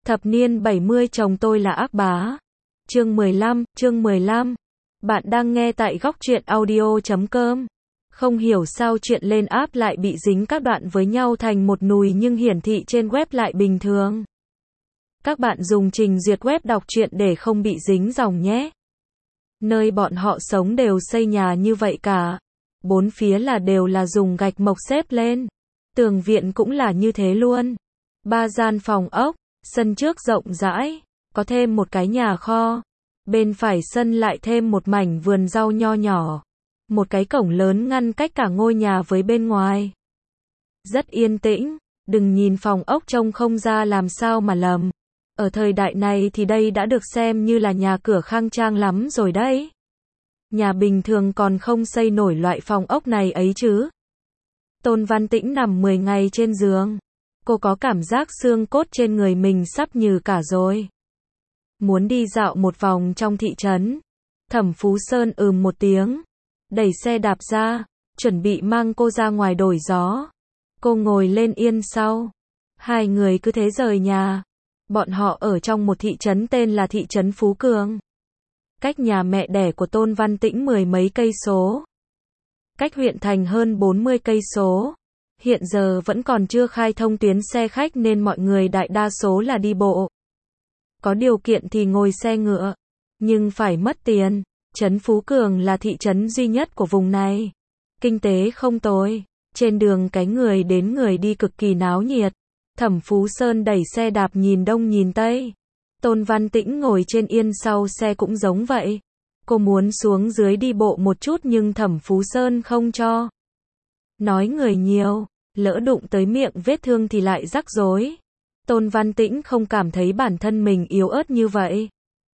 Thập niên 70 chồng tôi là ác bá. Chương 15. Bạn đang nghe tại góc truyện audio.com. Không hiểu sao chuyện lên app lại bị dính các đoạn với nhau thành một nùi nhưng hiển thị trên web lại bình thường. Các bạn dùng trình duyệt web đọc truyện để không bị dính dòng nhé. Nơi bọn họ sống đều xây nhà như vậy cả. Bốn phía đều là dùng gạch mộc xếp lên. Tường viện cũng là như thế luôn. 3 gian phòng ốc, sân trước rộng rãi, có thêm một cái nhà kho. Bên phải sân lại thêm một mảnh vườn rau nho nhỏ. Một cái cổng lớn ngăn cách cả ngôi nhà với bên ngoài. Rất yên tĩnh, đừng nhìn phòng ốc trông không ra làm sao mà lầm. Ở thời đại này thì đây đã được xem như là nhà cửa khang trang lắm rồi đấy. Nhà bình thường còn không xây nổi loại phòng ốc này ấy chứ. Tôn Văn Tĩnh nằm 10 ngày trên giường. Cô có cảm giác xương cốt trên người mình sắp nhừ cả rồi. Muốn đi dạo một vòng trong thị trấn. Thẩm Phú Sơn một tiếng. Đẩy xe đạp ra, chuẩn bị mang cô ra ngoài đổi gió. Cô ngồi lên yên sau. Hai người cứ thế rời nhà. Bọn họ ở trong một thị trấn tên là thị trấn Phú Cường. Cách nhà mẹ đẻ của Tôn Văn Tĩnh 10 mấy cây số. Cách huyện thành hơn 40 cây số. Hiện giờ vẫn còn chưa khai thông tuyến xe khách nên mọi người đại đa số là đi bộ. Có điều kiện thì ngồi xe ngựa, nhưng phải mất tiền. Trấn Phú Cường là thị trấn duy nhất của vùng này. Kinh tế không tồi, trên đường cái người đến người đi cực kỳ náo nhiệt. Thẩm Phú Sơn đẩy xe đạp nhìn đông nhìn tây. Tôn Văn Tĩnh ngồi trên yên sau xe cũng giống vậy. Cô muốn xuống dưới đi bộ một chút nhưng Thẩm Phú Sơn không cho. Nói người nhiều, lỡ đụng tới miệng vết thương thì lại rắc rối. Tôn Văn Tĩnh không cảm thấy bản thân mình yếu ớt như vậy.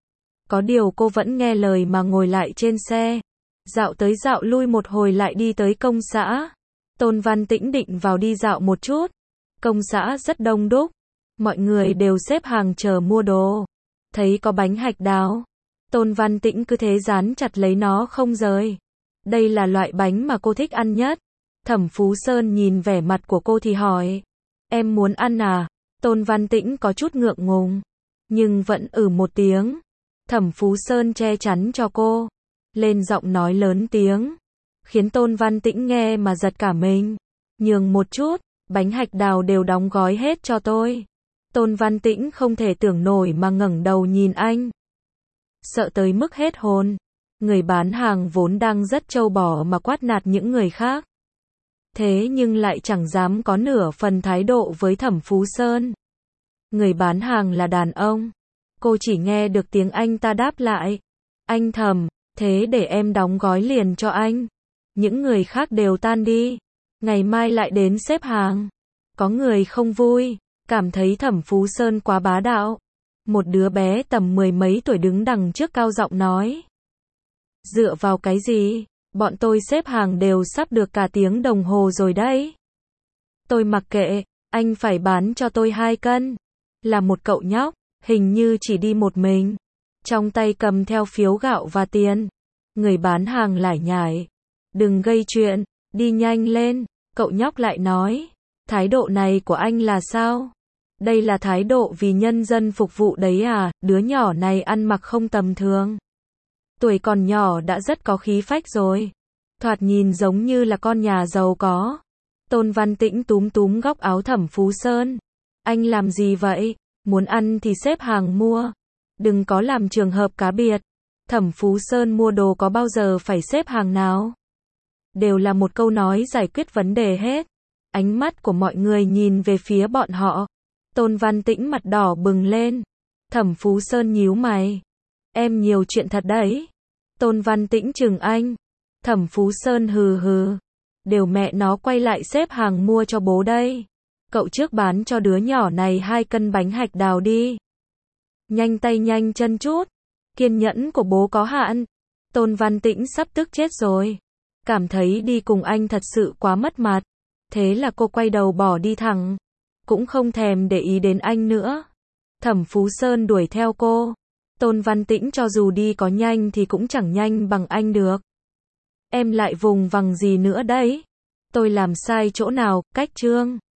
Có điều cô vẫn nghe lời mà ngồi lại trên xe. Dạo tới dạo lui một hồi lại đi tới công xã. Tôn Văn Tĩnh định vào đi dạo một chút. Công xã rất đông đúc. Mọi người đều xếp hàng chờ mua đồ. Thấy có bánh hạch đào. Tôn Văn Tĩnh cứ thế dán chặt lấy nó không rời. Đây là loại bánh mà cô thích ăn nhất. Thẩm Phú Sơn nhìn vẻ mặt của cô thì hỏi. Em muốn ăn à? Tôn Văn Tĩnh có chút ngượng ngùng. Nhưng vẫn một tiếng. Thẩm Phú Sơn che chắn cho cô. Lên giọng nói lớn tiếng. Khiến Tôn Văn Tĩnh nghe mà giật cả mình. Nhường một chút, bánh hạch đào đều đóng gói hết cho tôi. Tôn Văn Tĩnh không thể tưởng nổi mà ngẩng đầu nhìn anh. Sợ tới mức hết hồn. Người bán hàng vốn đang rất trâu bò mà quát nạt những người khác. Thế nhưng lại chẳng dám có nửa phần thái độ với Thẩm Phú Sơn. Người bán hàng là đàn ông. Cô chỉ nghe được tiếng anh ta đáp lại. Anh Thẩm, thế để em đóng gói liền cho anh. Những người khác đều tan đi. Ngày mai lại đến xếp hàng. Có người không vui, cảm thấy Thẩm Phú Sơn quá bá đạo. Một đứa bé tầm 10 mấy tuổi đứng đằng trước cao giọng nói. Dựa vào cái gì? Bọn tôi xếp hàng đều sắp được cả tiếng đồng hồ rồi đấy. Tôi mặc kệ, anh phải bán cho tôi 2 cân. Là một cậu nhóc, hình như chỉ đi một mình. Trong tay cầm theo phiếu gạo và tiền. Người bán hàng lải nhải. Đừng gây chuyện, đi nhanh lên. Cậu nhóc lại nói. Thái độ này của anh là sao? Đây là thái độ vì nhân dân phục vụ đấy à? Đứa nhỏ này ăn mặc không tầm thường. Tuổi còn nhỏ đã rất có khí phách rồi. Thoạt nhìn giống như là con nhà giàu có. Tôn Văn Tĩnh túm túm góc áo Thẩm Phú Sơn. Anh làm gì vậy? Muốn ăn thì xếp hàng mua. Đừng có làm trường hợp cá biệt. Thẩm Phú Sơn mua đồ có bao giờ phải xếp hàng nào? Đều là một câu nói giải quyết vấn đề hết. Ánh mắt của mọi người nhìn về phía bọn họ. Tôn Văn Tĩnh mặt đỏ bừng lên. Thẩm Phú Sơn nhíu mày. Em nhiều chuyện thật đấy. Tôn Văn Tĩnh chừng anh. Thẩm Phú Sơn hừ hừ. Đều mẹ nó quay lại xếp hàng mua cho bố đây. Cậu trước bán cho đứa nhỏ này 2 cân bánh hạch đào đi. Nhanh tay nhanh chân chút. Kiên nhẫn của bố có hạn. Tôn Văn Tĩnh sắp tức chết rồi. Cảm thấy đi cùng anh thật sự quá mất mặt. Thế là cô quay đầu bỏ đi thẳng. Cũng không thèm để ý đến anh nữa. Thẩm Phú Sơn đuổi theo cô. Tôn Văn Tĩnh cho dù đi có nhanh thì cũng chẳng nhanh bằng anh được. Em lại vùng vằng gì nữa đấy? Tôi làm sai chỗ nào? Cách chương.